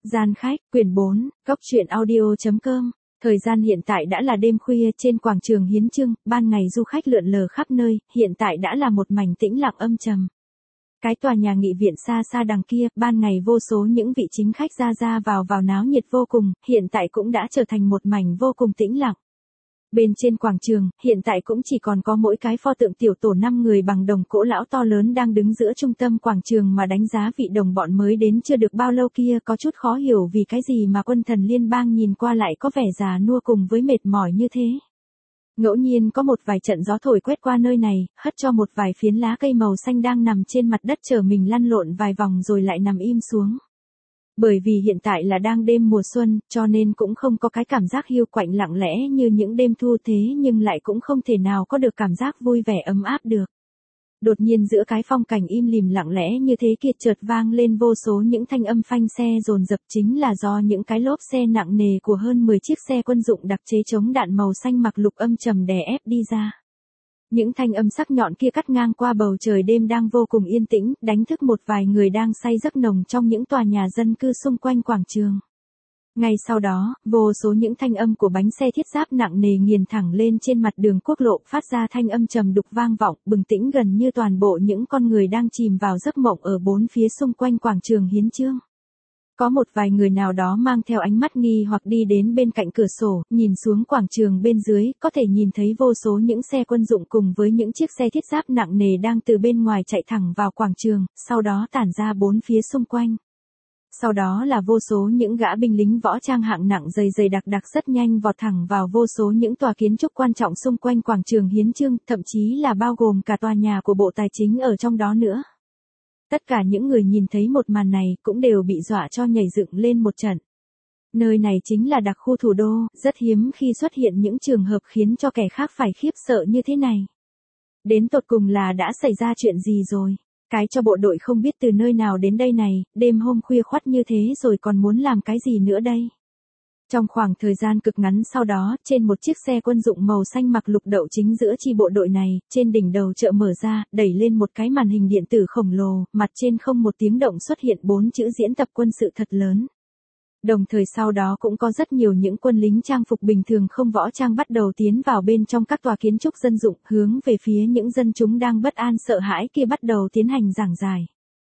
Gian khách, quyển 4, góc truyện audio.com. Thời gian hiện tại đã là đêm khuya trên quảng trường Hiến Chương, ban ngày du khách lượn lờ khắp nơi, hiện tại đã là một mảnh tĩnh lặng âm trầm. Cái tòa nhà nghị viện xa xa đằng kia, ban ngày vô số những vị chính khách ra vào náo nhiệt vô cùng, hiện tại cũng đã trở thành một mảnh vô cùng tĩnh lặng. Bên trên quảng trường, hiện tại cũng chỉ còn có mỗi cái pho tượng tiểu tổ 5 người bằng đồng cỗ lão to lớn đang đứng giữa trung tâm quảng trường mà đánh giá vị đồng bọn mới đến chưa được bao lâu kia, có chút khó hiểu vì cái gì mà quân thần liên bang nhìn qua lại có vẻ già nua cùng với mệt mỏi như thế. Ngẫu nhiên có một vài trận gió thổi quét qua nơi này, hất cho một vài phiến lá cây màu xanh đang nằm trên mặt đất chờ mình lăn lộn vài vòng rồi lại nằm im xuống. Bởi vì hiện tại là đang đêm mùa xuân, cho nên cũng không có cái cảm giác hiu quạnh lặng lẽ như những đêm thu thế, nhưng lại cũng không thể nào có được cảm giác vui vẻ ấm áp được. Đột nhiên giữa cái phong cảnh im lìm lặng lẽ như thế kia chợt vang lên vô số những thanh âm phanh xe dồn dập, chính là do những cái lốp xe nặng nề của hơn 10 chiếc xe quân dụng đặc chế chống đạn màu xanh mặc lục âm trầm đè ép đi ra. Những thanh âm sắc nhọn kia cắt ngang qua bầu trời đêm đang vô cùng yên tĩnh, đánh thức một vài người đang say giấc nồng trong những tòa nhà dân cư xung quanh quảng trường. Ngay sau đó, vô số những thanh âm của bánh xe thiết giáp nặng nề nghiền thẳng lên trên mặt đường quốc lộ, phát ra thanh âm trầm đục vang vọng, bừng tỉnh gần như toàn bộ những con người đang chìm vào giấc mộng ở bốn phía xung quanh quảng trường Hiến Chương. Có một vài người nào đó mang theo ánh mắt nghi hoặc đi đến bên cạnh cửa sổ, nhìn xuống quảng trường bên dưới, có thể nhìn thấy vô số những xe quân dụng cùng với những chiếc xe thiết giáp nặng nề đang từ bên ngoài chạy thẳng vào quảng trường, sau đó tản ra bốn phía xung quanh. Sau đó là vô số những gã binh lính võ trang hạng nặng dày đặc rất nhanh vọt thẳng vào vô số những tòa kiến trúc quan trọng xung quanh quảng trường Hiến Chương, thậm chí là bao gồm cả tòa nhà của Bộ Tài chính ở trong đó nữa. Tất cả những người nhìn thấy một màn này cũng đều bị dọa cho nhảy dựng lên một trận. Nơi này chính là đặc khu thủ đô, rất hiếm khi xuất hiện những trường hợp khiến cho kẻ khác phải khiếp sợ như thế này. Đến tột cùng là đã xảy ra chuyện gì rồi? Cái cho bộ đội không biết từ nơi nào đến đây này, đêm hôm khuya khoắt như thế rồi còn muốn làm cái gì nữa đây? Trong khoảng thời gian cực ngắn sau đó, trên một chiếc xe quân dụng màu xanh mặc lục đậu chính giữa chi bộ đội này, trên đỉnh đầu chợ mở ra, đẩy lên một cái màn hình điện tử khổng lồ, mặt trên không một tiếng động xuất hiện 4 chữ diễn tập quân sự thật lớn. Đồng thời sau đó cũng có rất nhiều những quân lính trang phục bình thường không võ trang bắt đầu tiến vào bên trong các tòa kiến trúc dân dụng, hướng về phía những dân chúng đang bất an sợ hãi kia bắt đầu tiến hành giảng giải.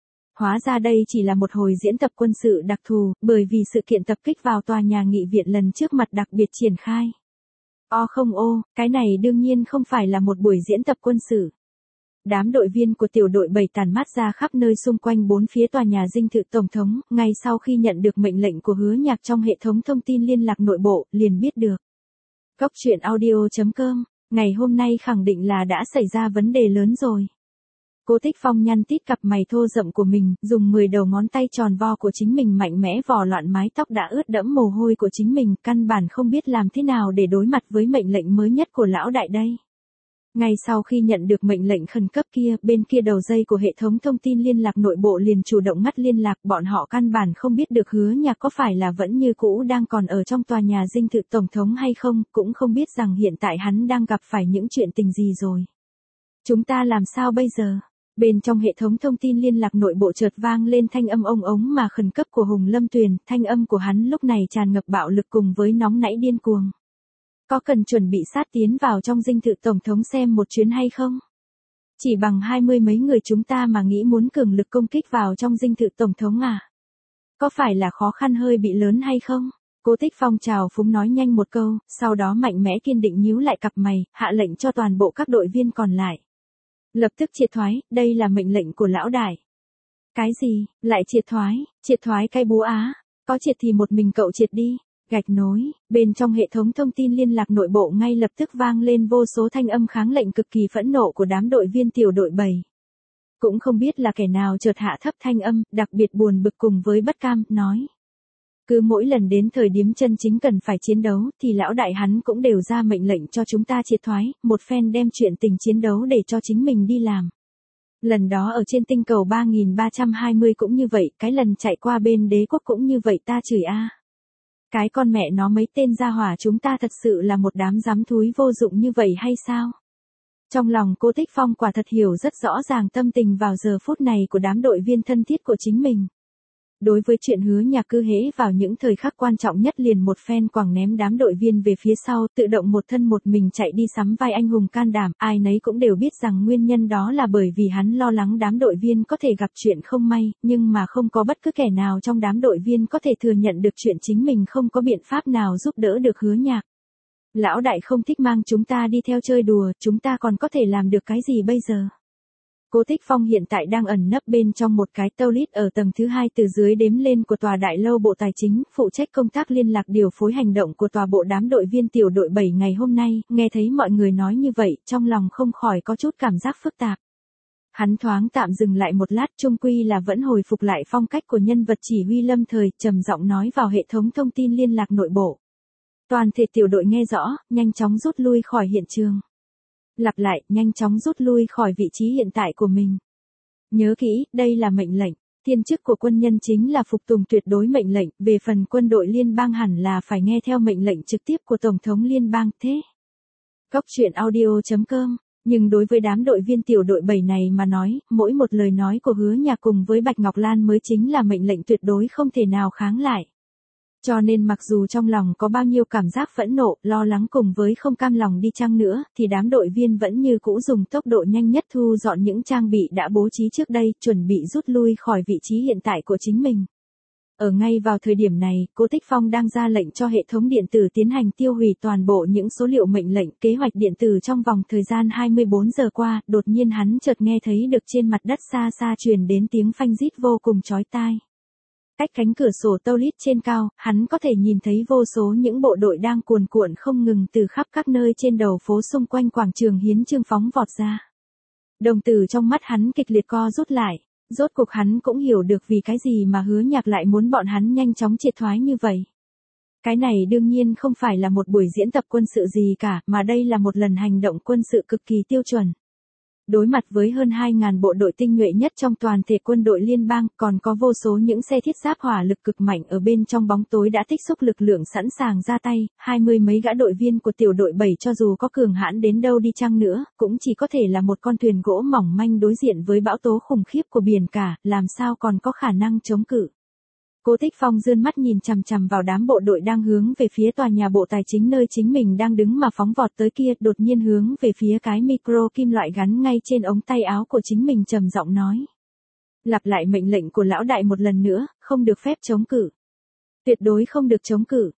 Hóa ra đây chỉ là một hồi diễn tập quân sự đặc thù, bởi vì sự kiện tập kích vào tòa nhà nghị viện lần trước mặt đặc biệt triển khai. Cái này đương nhiên không phải là một buổi diễn tập quân sự. Đám đội viên của tiểu đội 7 tản mát ra khắp nơi xung quanh bốn phía tòa nhà dinh thự tổng thống, ngay sau khi nhận được mệnh lệnh của Hứa Nhạc trong hệ thống thông tin liên lạc nội bộ, liền biết được. Góc truyện audio.com, ngày hôm nay khẳng định là đã xảy ra vấn đề lớn rồi. Cố Tích Phong nhăn tít cặp mày thô rậm của mình, dùng 10 đầu ngón tay tròn vo của chính mình mạnh mẽ vò loạn mái tóc đã ướt đẫm mồ hôi của chính mình, căn bản không biết làm thế nào để đối mặt với mệnh lệnh mới nhất của lão đại đây. Ngay sau khi nhận được mệnh lệnh khẩn cấp kia, bên kia đầu dây của hệ thống thông tin liên lạc nội bộ liền chủ động ngắt liên lạc, bọn họ căn bản không biết được Hứa Nhạc có phải là vẫn như cũ đang còn ở trong tòa nhà dinh thự tổng thống hay không, cũng không biết rằng hiện tại hắn đang gặp phải những chuyện tình gì rồi. Chúng ta làm sao bây giờ? Bên trong hệ thống thông tin liên lạc nội bộ chợt vang lên thanh âm ông ống mà khẩn cấp của Hùng Lâm Tuyền, thanh âm của hắn lúc này tràn ngập bạo lực cùng với nóng nảy điên cuồng. Có cần chuẩn bị sát tiến vào trong dinh thự tổng thống xem một chuyến hay không? Chỉ bằng 20 mấy người chúng ta mà nghĩ muốn cường lực công kích vào trong dinh thự tổng thống à? Có phải là khó khăn hơi bị lớn hay không? Cố Tích Phong trào phúng nói nhanh một câu, sau đó mạnh mẽ kiên định nhíu lại cặp mày, hạ lệnh cho toàn bộ các đội viên còn lại. Lập tức triệt thoái, đây là mệnh lệnh của lão đại. Cái gì, lại triệt thoái cái búa á, có triệt thì một mình cậu triệt đi. Gạch nối, bên trong hệ thống thông tin liên lạc nội bộ ngay lập tức vang lên vô số thanh âm kháng lệnh cực kỳ phẫn nộ của đám đội viên tiểu đội 7. Cũng không biết là kẻ nào chợt hạ thấp thanh âm, đặc biệt buồn bực cùng với bất cam, nói. Cứ mỗi lần đến thời điểm chân chính cần phải chiến đấu, thì lão đại hắn cũng đều ra mệnh lệnh cho chúng ta triệt thoái, một phen đem chuyện tình chiến đấu để cho chính mình đi làm. Lần đó ở trên tinh cầu 3320 cũng như vậy, cái lần chạy qua bên đế quốc cũng như vậy, ta chửi a. Cái con mẹ nó mấy tên gia hỏa chúng ta thật sự là một đám dám thúi vô dụng như vậy hay sao? Trong lòng Cố Tích Phong quả thật hiểu rất rõ ràng tâm tình vào giờ phút này của đám đội viên thân thiết của chính mình. Đối với chuyện Hứa Nhạc cứ hễ vào những thời khắc quan trọng nhất liền một phen quẳng ném đám đội viên về phía sau, tự động một thân một mình chạy đi sắm vai anh hùng can đảm, ai nấy cũng đều biết rằng nguyên nhân đó là bởi vì hắn lo lắng đám đội viên có thể gặp chuyện không may, nhưng mà không có bất cứ kẻ nào trong đám đội viên có thể thừa nhận được chuyện chính mình không có biện pháp nào giúp đỡ được Hứa Nhạc. Lão đại không thích mang chúng ta đi theo chơi đùa, chúng ta còn có thể làm được cái gì bây giờ? Cố Thích Phong hiện tại đang ẩn nấp bên trong một cái toilet ở tầng thứ 2 từ dưới đếm lên của tòa đại lâu Bộ Tài chính, phụ trách công tác liên lạc điều phối hành động của tòa bộ. Đám đội viên tiểu đội 7 ngày hôm nay, nghe thấy mọi người nói như vậy, trong lòng không khỏi có chút cảm giác phức tạp. Hắn thoáng tạm dừng lại một lát, chung quy là vẫn hồi phục lại phong cách của nhân vật chỉ huy lâm thời, trầm giọng nói vào hệ thống thông tin liên lạc nội bộ. Toàn thể tiểu đội nghe rõ, nhanh chóng rút lui khỏi hiện trường. Lặp lại, nhanh chóng rút lui khỏi vị trí hiện tại của mình. Nhớ kỹ, đây là mệnh lệnh. Thiên chức của quân nhân chính là phục tùng tuyệt đối mệnh lệnh, về phần quân đội liên bang hẳn là phải nghe theo mệnh lệnh trực tiếp của Tổng thống liên bang thế. Góc truyện audio.com. Nhưng đối với đám đội viên tiểu đội 7 này mà nói, mỗi một lời nói của Hứa Nhạc cùng với Bạch Ngọc Lan mới chính là mệnh lệnh tuyệt đối không thể nào kháng lại. Cho nên mặc dù trong lòng có bao nhiêu cảm giác phẫn nộ, lo lắng cùng với không cam lòng đi chăng nữa, thì đám đội viên vẫn như cũ dùng tốc độ nhanh nhất thu dọn những trang bị đã bố trí trước đây, chuẩn bị rút lui khỏi vị trí hiện tại của chính mình. Ở ngay vào thời điểm này, Cố Thích Phong đang ra lệnh cho hệ thống điện tử tiến hành tiêu hủy toàn bộ những số liệu mệnh lệnh, kế hoạch điện tử trong vòng thời gian 24 giờ qua, đột nhiên hắn chợt nghe thấy được trên mặt đất xa xa truyền đến tiếng phanh rít vô cùng chói tai. Cách cánh cửa sổ toilet trên cao, hắn có thể nhìn thấy vô số những bộ đội đang cuồn cuộn không ngừng từ khắp các nơi trên đầu phố xung quanh quảng trường Hiến Chương phóng vọt ra. Đồng tử trong mắt hắn kịch liệt co rút lại, rốt cuộc hắn cũng hiểu được vì cái gì mà Hứa Nhạc lại muốn bọn hắn nhanh chóng triệt thoái như vậy. Cái này đương nhiên không phải là một buổi diễn tập quân sự gì cả, mà đây là một lần hành động quân sự cực kỳ tiêu chuẩn. Đối mặt với hơn 2.000 bộ đội tinh nhuệ nhất trong toàn thể quân đội liên bang, còn có vô số những xe thiết giáp hỏa lực cực mạnh ở bên trong bóng tối đã tích xúc lực lượng sẵn sàng ra tay, 20 mấy gã đội viên của tiểu đội 7 cho dù có cường hãn đến đâu đi chăng nữa, cũng chỉ có thể là một con thuyền gỗ mỏng manh đối diện với bão tố khủng khiếp của biển cả, làm sao còn có khả năng chống cự. Cố Thích Phong giương mắt nhìn chằm chằm vào đám bộ đội đang hướng về phía tòa nhà Bộ Tài chính nơi chính mình đang đứng mà phóng vọt tới kia, đột nhiên hướng về phía cái micro kim loại gắn ngay trên ống tay áo của chính mình trầm giọng nói. Lặp lại mệnh lệnh của lão đại một lần nữa, không được phép chống cự. Tuyệt đối không được chống cự.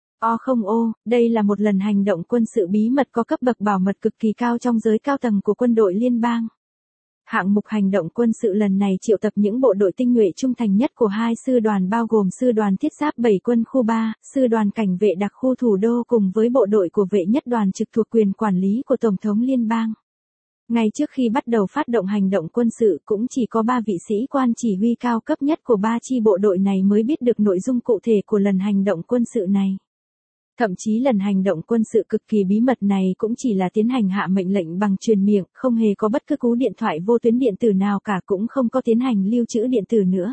Đây là một lần hành động quân sự bí mật có cấp bậc bảo mật cực kỳ cao trong giới cao tầng của quân đội liên bang. Hạng mục hành động quân sự lần này triệu tập những bộ đội tinh nhuệ trung thành nhất của hai sư đoàn bao gồm sư đoàn thiết giáp 7 quân khu 3, sư đoàn cảnh vệ đặc khu thủ đô cùng với bộ đội của vệ nhất đoàn trực thuộc quyền quản lý của Tổng thống liên bang. Ngay trước khi bắt đầu phát động hành động quân sự cũng chỉ có 3 vị sĩ quan chỉ huy cao cấp nhất của 3 chi bộ đội này mới biết được nội dung cụ thể của lần hành động quân sự này. Thậm chí lần hành động quân sự cực kỳ bí mật này cũng chỉ là tiến hành hạ mệnh lệnh bằng truyền miệng, không hề có bất cứ cú điện thoại vô tuyến điện tử nào cả, cũng không có tiến hành lưu trữ điện tử nữa.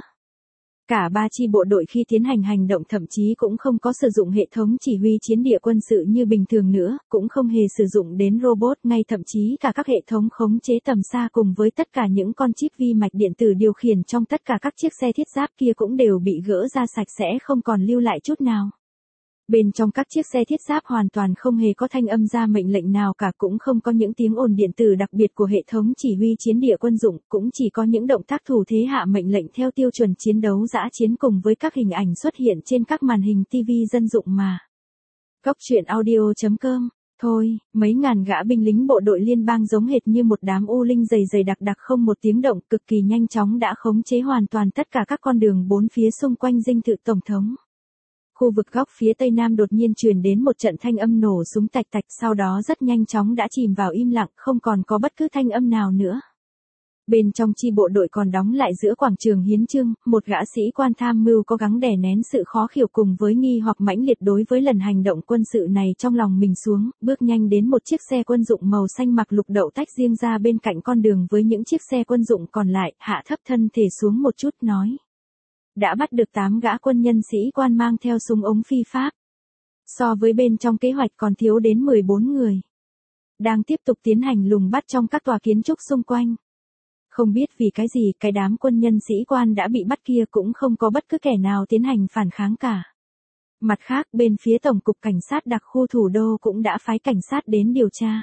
Cả 3 chi bộ đội khi tiến hành hành động thậm chí cũng không có sử dụng hệ thống chỉ huy chiến địa quân sự như bình thường nữa, cũng không hề sử dụng đến robot, ngay thậm chí cả các hệ thống khống chế tầm xa cùng với tất cả những con chip vi mạch điện tử điều khiển trong tất cả các chiếc xe thiết giáp kia cũng đều bị gỡ ra sạch sẽ, không còn lưu lại chút nào. Bên trong các chiếc xe thiết giáp hoàn toàn không hề có thanh âm ra mệnh lệnh nào cả, cũng không có những tiếng ồn điện tử đặc biệt của hệ thống chỉ huy chiến địa quân dụng, cũng chỉ có những động tác thủ thế hạ mệnh lệnh theo tiêu chuẩn chiến đấu dã chiến cùng với các hình ảnh xuất hiện trên các màn hình TV dân dụng mà. Góc truyện audio.com. Thôi, mấy ngàn gã binh lính bộ đội liên bang giống hệt như một đám u linh dày dày đặc đặc không một tiếng động, cực kỳ nhanh chóng đã khống chế hoàn toàn tất cả các con đường bốn phía xung quanh dinh thự Tổng thống. Khu vực góc phía tây nam đột nhiên truyền đến một trận thanh âm nổ súng tạch tạch, sau đó rất nhanh chóng đã chìm vào im lặng, không còn có bất cứ thanh âm nào nữa. Bên trong chi bộ đội còn đóng lại giữa quảng trường Hiến Chương, một gã sĩ quan tham mưu cố gắng đè nén sự khó hiểu cùng với nghi hoặc mãnh liệt đối với lần hành động quân sự này trong lòng mình xuống, bước nhanh đến một chiếc xe quân dụng màu xanh mặc lục đậu tách riêng ra bên cạnh con đường với những chiếc xe quân dụng còn lại, hạ thấp thân thể xuống một chút nói. Đã bắt được 8 gã quân nhân sĩ quan mang theo súng ống phi pháp. So với bên trong kế hoạch còn thiếu đến 14 người. Đang tiếp tục tiến hành lùng bắt trong các tòa kiến trúc xung quanh. Không biết vì cái gì cái đám quân nhân sĩ quan đã bị bắt kia cũng không có bất cứ kẻ nào tiến hành phản kháng cả. Mặt khác bên phía Tổng cục Cảnh sát đặc khu thủ đô cũng đã phái cảnh sát đến điều tra.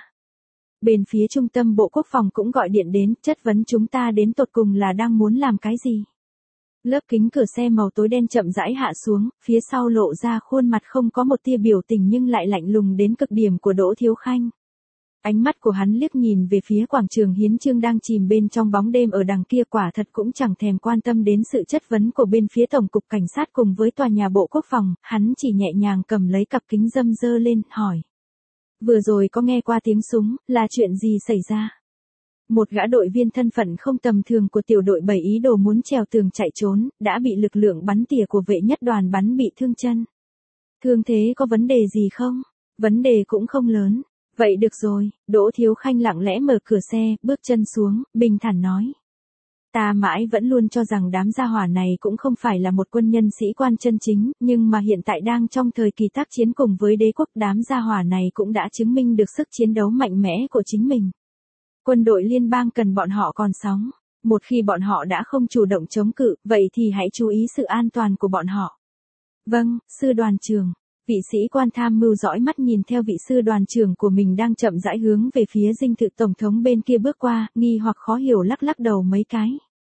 Bên phía Trung tâm Bộ Quốc phòng cũng gọi điện đến chất vấn chúng ta đến tột cùng là đang muốn làm cái gì. Lớp kính cửa xe màu tối đen chậm rãi hạ xuống, phía sau lộ ra khuôn mặt không có một tia biểu tình nhưng lại lạnh lùng đến cực điểm của Đỗ Thiếu Khanh. Ánh mắt của hắn liếc nhìn về phía quảng trường Hiến Chương đang chìm bên trong bóng đêm ở đằng kia, quả thật cũng chẳng thèm quan tâm đến sự chất vấn của bên phía Tổng cục Cảnh sát cùng với tòa nhà Bộ Quốc phòng, hắn chỉ nhẹ nhàng cầm lấy cặp kính râm dơ lên, hỏi. Vừa rồi có nghe qua tiếng súng, là chuyện gì xảy ra? Một gã đội viên thân phận không tầm thường của tiểu đội 7 ý đồ muốn trèo tường chạy trốn, đã bị lực lượng bắn tỉa của vệ nhất đoàn bắn bị thương chân. Thương thế có vấn đề gì không? Vấn đề cũng không lớn. Vậy được rồi, Đỗ Thiếu Khanh lặng lẽ mở cửa xe, bước chân xuống, bình thản nói. Ta mãi vẫn luôn cho rằng đám gia hỏa này cũng không phải là một quân nhân sĩ quan chân chính, nhưng mà hiện tại đang trong thời kỳ tác chiến cùng với đế quốc, đám gia hỏa này cũng đã chứng minh được sức chiến đấu mạnh mẽ của chính mình. Quân đội liên bang cần bọn họ còn sống. Một khi bọn họ đã không chủ động chống cự, vậy thì hãy chú ý sự an toàn của bọn họ. Vâng, sư đoàn trưởng. Vị sĩ quan tham mưu dõi mắt nhìn theo vị sư đoàn trưởng của mình đang chậm rãi hướng về phía dinh thự tổng thống bên kia bước qua, nghi hoặc khó hiểu lắc lắc đầu mấy cái.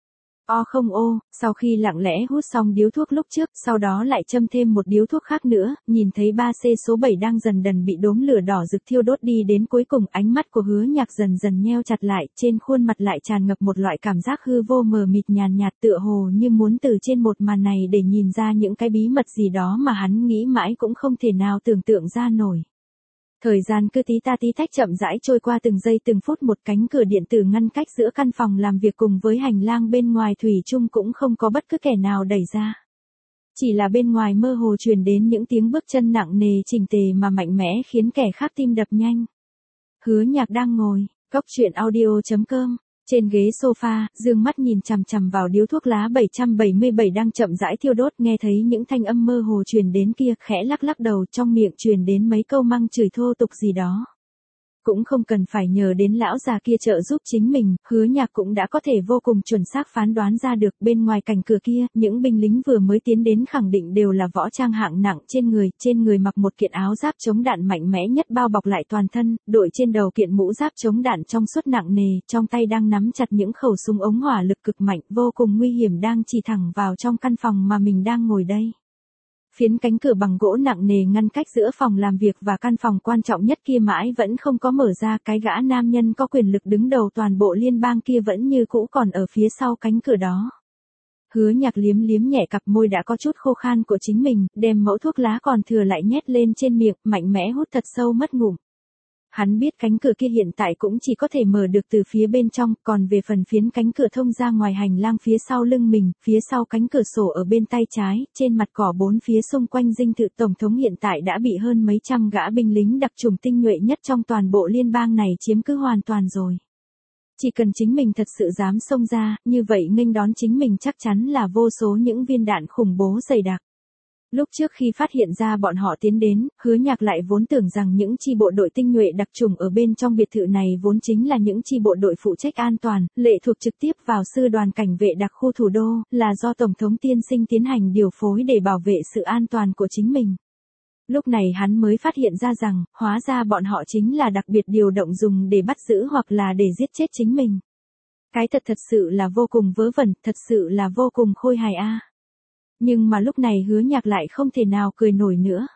Không ô, sau khi lặng lẽ hút xong điếu thuốc lúc trước, sau đó lại châm thêm một điếu thuốc khác nữa, nhìn thấy 3C số 7 đang dần dần bị đốm lửa đỏ rực thiêu đốt đi đến cuối cùng, ánh mắt của Hứa Nhạc dần dần nheo chặt lại, trên khuôn mặt lại tràn ngập một loại cảm giác hư vô mờ mịt nhàn nhạt, tựa hồ như muốn từ trên một màn này để nhìn ra những cái bí mật gì đó mà hắn nghĩ mãi cũng không thể nào tưởng tượng ra nổi. Thời gian cứ tí ta tí tách chậm rãi trôi qua từng giây từng phút, một cánh cửa điện tử ngăn cách giữa căn phòng làm việc cùng với hành lang bên ngoài thủy chung cũng không có bất cứ kẻ nào đẩy ra. Chỉ là bên ngoài mơ hồ truyền đến những tiếng bước chân nặng nề chỉnh tề mà mạnh mẽ khiến kẻ khác tim đập nhanh. Hứa Nhạc đang ngồi, cốc truyện audio.com. Trên ghế sofa, dương mắt nhìn chằm chằm vào điếu thuốc lá 777 đang chậm rãi thiêu đốt, nghe thấy những thanh âm mơ hồ truyền đến kia, khẽ lắc lắc đầu, trong miệng truyền đến mấy câu măng chửi thô tục gì đó. Cũng không cần phải nhờ đến lão già kia trợ giúp chính mình, Hứa Nhạc cũng đã có thể vô cùng chuẩn xác phán đoán ra được bên ngoài cạnh cửa kia, những binh lính vừa mới tiến đến khẳng định đều là võ trang hạng nặng, trên người mặc một kiện áo giáp chống đạn mạnh mẽ nhất bao bọc lại toàn thân, đội trên đầu kiện mũ giáp chống đạn trong suốt nặng nề, trong tay đang nắm chặt những khẩu súng ống hỏa lực cực mạnh, vô cùng nguy hiểm đang chỉ thẳng vào trong căn phòng mà mình đang ngồi đây. Phiến cánh cửa bằng gỗ nặng nề ngăn cách giữa phòng làm việc và căn phòng quan trọng nhất kia mãi vẫn không có mở ra, cái gã nam nhân có quyền lực đứng đầu toàn bộ liên bang kia vẫn như cũ còn ở phía sau cánh cửa đó. Hứa Nhạc liếm liếm nhẹ cặp môi đã có chút khô khan của chính mình, đem mẫu thuốc lá còn thừa lại nhét lên trên miệng, mạnh mẽ hút thật sâu mất ngụm. Hắn biết cánh cửa kia hiện tại cũng chỉ có thể mở được từ phía bên trong, còn về phần phiến cánh cửa thông ra ngoài hành lang phía sau lưng mình, phía sau cánh cửa sổ ở bên tay trái, trên mặt cỏ bốn phía xung quanh dinh thự tổng thống hiện tại đã bị hơn mấy trăm gã binh lính đặc chủng tinh nhuệ nhất trong toàn bộ liên bang này chiếm cứ hoàn toàn rồi. Chỉ cần chính mình thật sự dám xông ra, như vậy nghênh đón chính mình chắc chắn là vô số những viên đạn khủng bố dày đặc. Lúc trước khi phát hiện ra bọn họ tiến đến, Hứa Nhạc lại vốn tưởng rằng những chi bộ đội tinh nhuệ đặc chủng ở bên trong biệt thự này vốn chính là những chi bộ đội phụ trách an toàn, lệ thuộc trực tiếp vào sư đoàn cảnh vệ đặc khu thủ đô, là do Tổng thống tiên sinh tiến hành điều phối để bảo vệ sự an toàn của chính mình. Lúc này hắn mới phát hiện ra rằng, hóa ra bọn họ chính là đặc biệt điều động dùng để bắt giữ hoặc là để giết chết chính mình. Cái thật sự là vô cùng vớ vẩn, thật sự là vô cùng khôi hài a. Nhưng mà lúc này Hứa Nhạc lại không thể nào cười nổi nữa.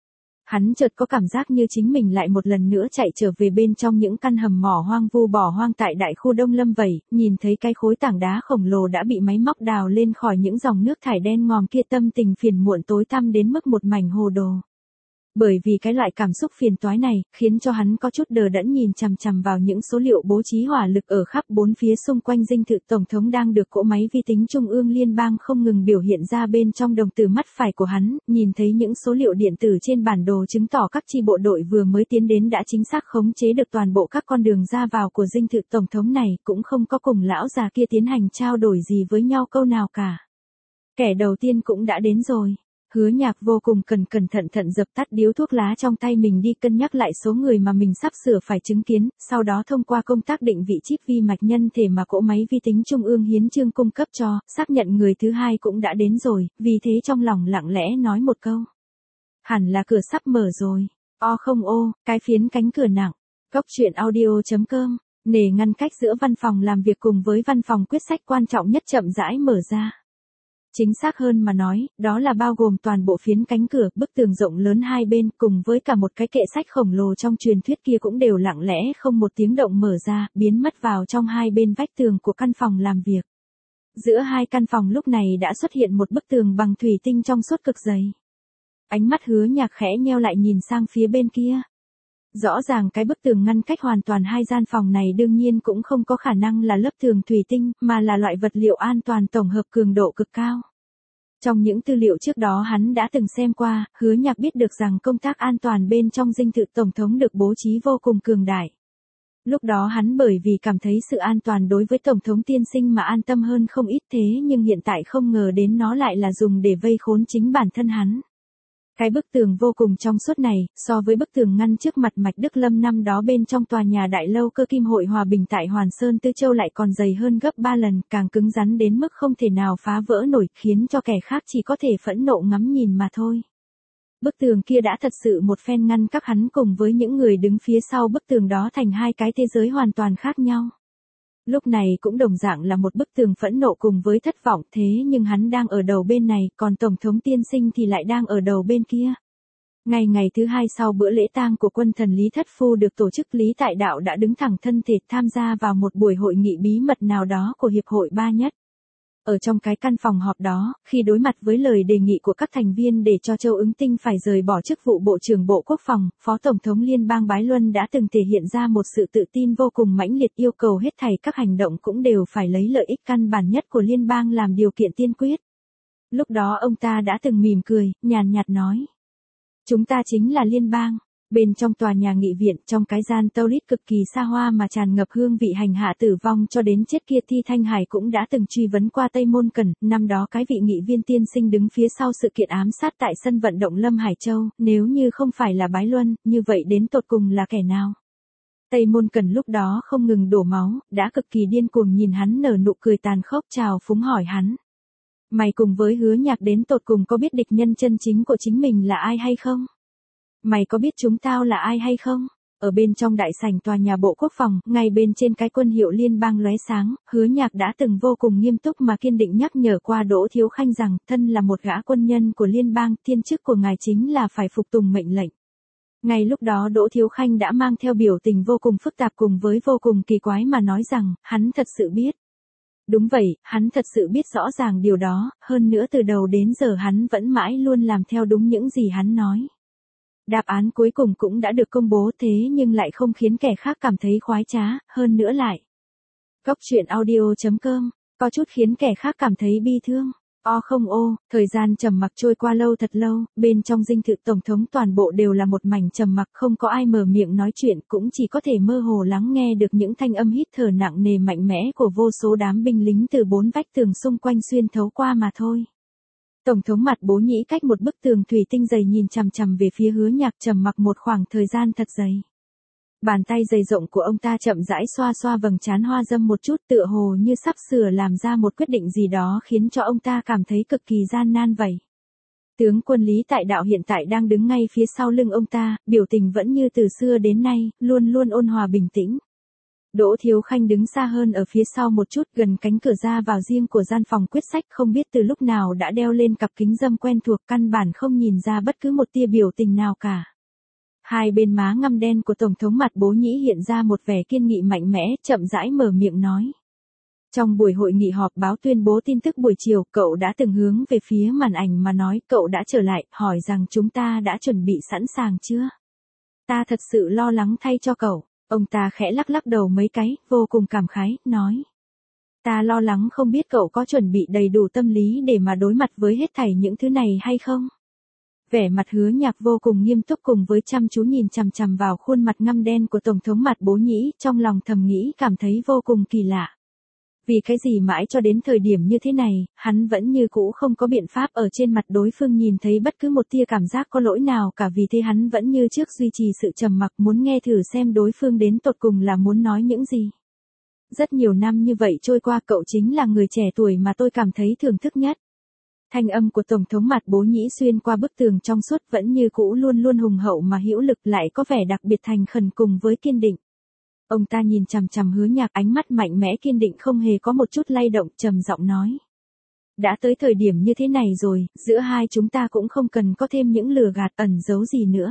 Hắn chợt có cảm giác như chính mình lại một lần nữa chạy trở về bên trong những căn hầm mỏ hoang vu bỏ hoang tại đại khu Đông Lâm vậy, nhìn thấy cái khối tảng đá khổng lồ đã bị máy móc đào lên khỏi những dòng nước thải đen ngòm kia, tâm tình phiền muộn tối tăm đến mức một mảnh hồ đồ. Bởi vì cái loại cảm xúc phiền toái này, khiến cho hắn có chút đờ đẫn nhìn chằm chằm vào những số liệu bố trí hỏa lực ở khắp bốn phía xung quanh dinh thự tổng thống đang được cỗ máy vi tính trung ương liên bang không ngừng biểu hiện ra bên trong đồng tử mắt phải của hắn, nhìn thấy những số liệu điện tử trên bản đồ chứng tỏ các chi bộ đội vừa mới tiến đến đã chính xác khống chế được toàn bộ các con đường ra vào của dinh thự tổng thống này, cũng không có cùng lão già kia tiến hành trao đổi gì với nhau câu nào cả. Kẻ đầu tiên cũng đã đến rồi. Hứa Nhạc vô cùng cẩn thận dập tắt điếu thuốc lá trong tay mình đi, cân nhắc lại số người mà mình sắp sửa phải chứng kiến, sau đó thông qua công tác định vị chip vi mạch nhân thể mà cỗ máy vi tính trung ương hiến chương cung cấp cho, xác nhận người thứ hai cũng đã đến rồi, vì thế trong lòng lặng lẽ nói một câu. Hẳn là cửa sắp mở rồi. O không ô, cái phiến cánh cửa nặng. Cốc truyện audio.com, nề ngăn cách giữa văn phòng làm việc cùng với văn phòng quyết sách quan trọng nhất chậm rãi mở ra. Chính xác hơn mà nói, đó là bao gồm toàn bộ phiến cánh cửa, bức tường rộng lớn hai bên cùng với cả một cái kệ sách khổng lồ trong truyền thuyết kia cũng đều lặng lẽ không một tiếng động mở ra, biến mất vào trong hai bên vách tường của căn phòng làm việc. Giữa hai căn phòng lúc này đã xuất hiện một bức tường bằng thủy tinh trong suốt cực dày. Ánh mắt Hứa Nhạc khẽ nheo lại nhìn sang phía bên kia. Rõ ràng cái bức tường ngăn cách hoàn toàn hai gian phòng này đương nhiên cũng không có khả năng là lớp tường thủy tinh, mà là loại vật liệu an toàn tổng hợp cường độ cực cao. Trong những tư liệu trước đó hắn đã từng xem qua, Hứa Nhạc biết được rằng công tác an toàn bên trong dinh thự tổng thống được bố trí vô cùng cường đại. Lúc đó hắn bởi vì cảm thấy sự an toàn đối với tổng thống tiên sinh mà an tâm hơn không ít, thế nhưng hiện tại không ngờ đến nó lại là dùng để vây khốn chính bản thân hắn. Cái bức tường vô cùng trong suốt này, so với bức tường ngăn trước mặt Mạch Đức Lâm năm đó bên trong tòa nhà đại lâu Cơ Kim Hội Hòa Bình tại Hoàn Sơn Tư Châu lại còn dày hơn gấp 3 lần, càng cứng rắn đến mức không thể nào phá vỡ nổi, khiến cho kẻ khác chỉ có thể phẫn nộ ngắm nhìn mà thôi. Bức tường kia đã thật sự một phen ngăn các hắn cùng với những người đứng phía sau bức tường đó thành hai cái thế giới hoàn toàn khác nhau. Lúc này cũng đồng dạng là một bức tường phẫn nộ cùng với thất vọng, thế nhưng hắn đang ở đầu bên này, còn Tổng thống tiên sinh thì lại đang ở đầu bên kia. Ngày thứ hai sau bữa lễ tang của quân thần Lý Thất Phu được tổ chức, Lý Tại Đạo đã đứng thẳng thân thể tham gia vào một buổi hội nghị bí mật nào đó của Hiệp hội Ba Nhất. Ở trong cái căn phòng họp đó, khi đối mặt với lời đề nghị của các thành viên để cho Châu Ứng Tinh phải rời bỏ chức vụ Bộ trưởng Bộ Quốc phòng, Phó Tổng thống Liên bang Bái Luân đã từng thể hiện ra một sự tự tin vô cùng mãnh liệt, yêu cầu hết thảy các hành động cũng đều phải lấy lợi ích căn bản nhất của liên bang làm điều kiện tiên quyết. Lúc đó ông ta đã từng mỉm cười, nhàn nhạt nói. Chúng ta chính là liên bang. Bên trong tòa nhà nghị viện, trong cái gian toilet cực kỳ xa hoa mà tràn ngập hương vị hành hạ tử vong cho đến chết kia, Thi Thanh Hải cũng đã từng truy vấn qua Tây Môn Cẩn, năm đó cái vị nghị viên tiên sinh đứng phía sau sự kiện ám sát tại sân vận động Lâm Hải Châu, nếu như không phải là Bái Luân, như vậy đến tột cùng là kẻ nào? Tây Môn Cẩn lúc đó không ngừng đổ máu, đã cực kỳ điên cuồng nhìn hắn nở nụ cười tàn khốc, chào phúng hỏi hắn. Mày cùng với Hứa Nhạc đến tột cùng có biết địch nhân chân chính của chính mình là ai hay không? Mày có biết chúng tao là ai hay không? Ở bên trong đại sảnh tòa nhà Bộ Quốc phòng, ngay bên trên cái quân hiệu liên bang lóe sáng, Hứa Nhạc đã từng vô cùng nghiêm túc mà kiên định nhắc nhở qua Đỗ Thiếu Khanh rằng, thân là một gã quân nhân của liên bang, thiên chức của ngài chính là phải phục tùng mệnh lệnh. Ngay lúc đó Đỗ Thiếu Khanh đã mang theo biểu tình vô cùng phức tạp cùng với vô cùng kỳ quái mà nói rằng, hắn thật sự biết. Đúng vậy, hắn thật sự biết rõ ràng điều đó, hơn nữa từ đầu đến giờ hắn vẫn mãi luôn làm theo đúng những gì hắn nói. Đáp án cuối cùng cũng đã được công bố, thế nhưng lại không khiến kẻ khác cảm thấy khoái trá, hơn nữa lại. Cốc truyện audio.com, có chút khiến kẻ khác cảm thấy bi thương. O không ô, thời gian trầm mặc trôi qua lâu thật lâu, bên trong dinh thự tổng thống toàn bộ đều là một mảnh trầm mặc, không có ai mở miệng nói chuyện, cũng chỉ có thể mơ hồ lắng nghe được những thanh âm hít thở nặng nề mạnh mẽ của vô số đám binh lính từ bốn vách tường xung quanh xuyên thấu qua mà thôi. Tổng thống Mặt Bố Nhĩ cách một bức tường thủy tinh dày nhìn chằm chằm về phía Hứa Nhạc, trầm mặc một khoảng thời gian thật dày. Bàn tay dày rộng của ông ta chậm rãi xoa xoa vầng trán hoa râm một chút, tựa hồ như sắp sửa làm ra một quyết định gì đó khiến cho ông ta cảm thấy cực kỳ gian nan vậy. Tướng quân Lý Tại Đạo hiện tại đang đứng ngay phía sau lưng ông ta, biểu tình vẫn như từ xưa đến nay, luôn luôn ôn hòa bình tĩnh. Đỗ Thiếu Khanh đứng xa hơn ở phía sau một chút, gần cánh cửa ra vào riêng của gian phòng quyết sách, không biết từ lúc nào đã đeo lên cặp kính râm quen thuộc, căn bản không nhìn ra bất cứ một tia biểu tình nào cả. Hai bên má ngăm đen của Tổng thống Mặt Bố Nhĩ hiện ra một vẻ kiên nghị mạnh mẽ, chậm rãi mở miệng nói. Trong buổi hội nghị họp báo tuyên bố tin tức buổi chiều, cậu đã từng hướng về phía màn ảnh mà nói, cậu đã trở lại, hỏi rằng chúng ta đã chuẩn bị sẵn sàng chưa? Ta thật sự lo lắng thay cho cậu. Ông ta khẽ lắc lắc đầu mấy cái, vô cùng cảm khái, nói. Ta lo lắng không biết cậu có chuẩn bị đầy đủ tâm lý để mà đối mặt với hết thảy những thứ này hay không? Vẻ mặt Hứa Nhạc vô cùng nghiêm túc cùng với chăm chú nhìn chằm chằm vào khuôn mặt ngăm đen của Tổng thống Mặt Bố Nhĩ, trong lòng thầm nghĩ cảm thấy vô cùng kỳ lạ. Vì cái gì mãi cho đến thời điểm như thế này, hắn vẫn như cũ không có biện pháp ở trên mặt đối phương nhìn thấy bất cứ một tia cảm giác có lỗi nào cả, vì thế hắn vẫn như trước duy trì sự trầm mặc, muốn nghe thử xem đối phương đến tột cùng là muốn nói những gì. Rất nhiều năm như vậy trôi qua, cậu chính là người trẻ tuổi mà tôi cảm thấy thưởng thức nhất. Thanh âm của Tổng thống Mạt Bố Nhĩ xuyên qua bức tường trong suốt vẫn như cũ luôn luôn hùng hậu mà hữu lực, lại có vẻ đặc biệt thành khẩn cùng với kiên định. Ông ta nhìn chằm chằm Hứa Nhạc, ánh mắt mạnh mẽ kiên định không hề có một chút lay động, trầm giọng nói. Đã tới thời điểm như thế này rồi, giữa hai chúng ta cũng không cần có thêm những lừa gạt ẩn giấu gì nữa.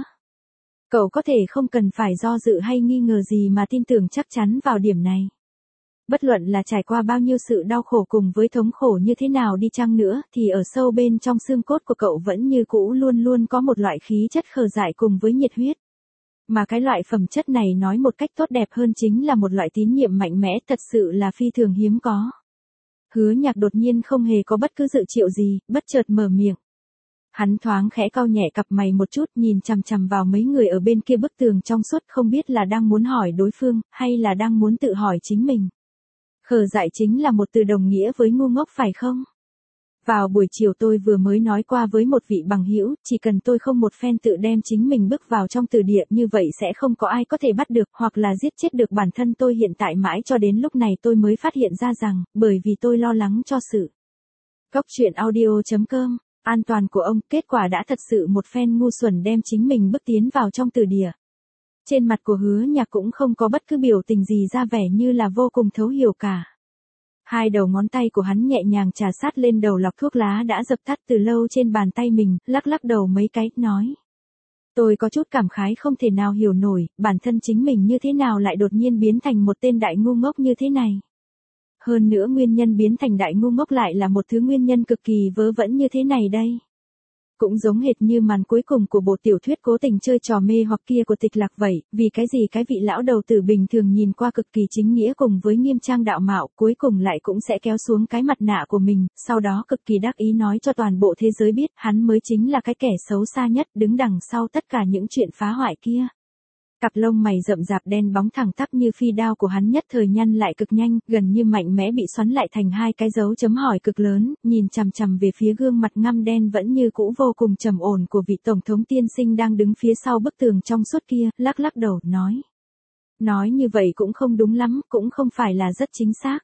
Cậu có thể không cần phải do dự hay nghi ngờ gì mà tin tưởng chắc chắn vào điểm này. Bất luận là trải qua bao nhiêu sự đau khổ cùng với thống khổ như thế nào đi chăng nữa, thì ở sâu bên trong xương cốt của cậu vẫn như cũ luôn luôn có một loại khí chất khờ dại cùng với nhiệt huyết. Mà cái loại phẩm chất này nói một cách tốt đẹp hơn chính là một loại tín nhiệm mạnh mẽ, thật sự là phi thường hiếm có. Hứa Nhạc đột nhiên không hề có bất cứ dự triệu gì, bất chợt mở miệng. Hắn thoáng khẽ cau nhẹ cặp mày một chút, nhìn chằm chằm vào mấy người ở bên kia bức tường trong suốt, không biết là đang muốn hỏi đối phương, hay là đang muốn tự hỏi chính mình. Khờ dại chính là một từ đồng nghĩa với ngu ngốc phải không? Vào buổi chiều tôi vừa mới nói qua với một vị bằng hữu, chỉ cần tôi không một phen tự đem chính mình bước vào trong từ địa, như vậy sẽ không có ai có thể bắt được hoặc là giết chết được bản thân tôi hiện tại. Mãi cho đến lúc này tôi mới phát hiện ra rằng, bởi vì tôi lo lắng cho sự. Góc truyện audio.com, an toàn của ông, kết quả đã thật sự một phen ngu xuẩn đem chính mình bước tiến vào trong từ địa. Trên mặt của Hứa Nhạc cũng không có bất cứ biểu tình gì ra vẻ như là vô cùng thấu hiểu cả. Hai đầu ngón tay của hắn nhẹ nhàng chà sát lên đầu lọc thuốc lá đã dập tắt từ lâu trên bàn tay mình, lắc lắc đầu mấy cái, nói. Tôi có chút cảm khái không thể nào hiểu nổi, bản thân chính mình như thế nào lại đột nhiên biến thành một tên đại ngu ngốc như thế này. Hơn nữa nguyên nhân biến thành đại ngu ngốc lại là một thứ nguyên nhân cực kỳ vớ vẩn như thế này đây. Cũng giống hệt như màn cuối cùng của bộ tiểu thuyết Cố Tình Chơi Trò Mê Hoặc kia của Tịch Lạc vậy, vì cái gì cái vị lão đầu tử bình thường nhìn qua cực kỳ chính nghĩa cùng với nghiêm trang đạo mạo, cuối cùng lại cũng sẽ kéo xuống cái mặt nạ của mình, sau đó cực kỳ đắc ý nói cho toàn bộ thế giới biết hắn mới chính là cái kẻ xấu xa nhất, đứng đằng sau tất cả những chuyện phá hoại kia. Cặp lông mày rậm rạp đen bóng thẳng tắp như phi đao của hắn nhất thời nhăn lại cực nhanh, gần như mạnh mẽ bị xoắn lại thành hai cái dấu chấm hỏi cực lớn, nhìn chằm chằm về phía gương mặt ngăm đen vẫn như cũ vô cùng trầm ổn của vị tổng thống tiên sinh đang đứng phía sau bức tường trong suốt kia, lắc lắc đầu, nói. Nói như vậy cũng không đúng lắm, cũng không phải là rất chính xác.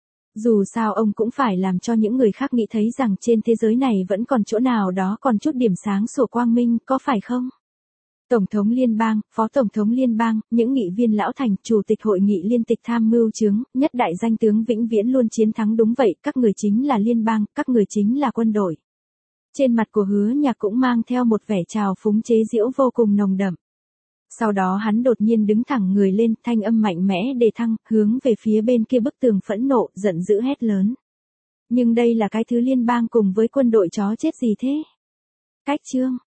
Dù sao ông cũng phải làm cho những người khác nghĩ thấy rằng trên thế giới này vẫn còn chỗ nào đó còn chút điểm sáng sủa quang minh, có phải không? Tổng thống liên bang, phó tổng thống liên bang, những nghị viên lão thành, chủ tịch hội nghị liên tịch tham mưu chướng, nhất đại danh tướng vĩnh viễn luôn chiến thắng, đúng vậy, các người chính là liên bang, các người chính là quân đội. Trên mặt của Hứa Nhạc cũng mang theo một vẻ trào phúng chế giễu vô cùng nồng đậm. Sau đó hắn đột nhiên đứng thẳng người lên, thanh âm mạnh mẽ đề thăng, hướng về phía bên kia bức tường phẫn nộ, giận dữ hét lớn. Nhưng đây là cái thứ liên bang cùng với quân đội chó chết gì thế? Cách chương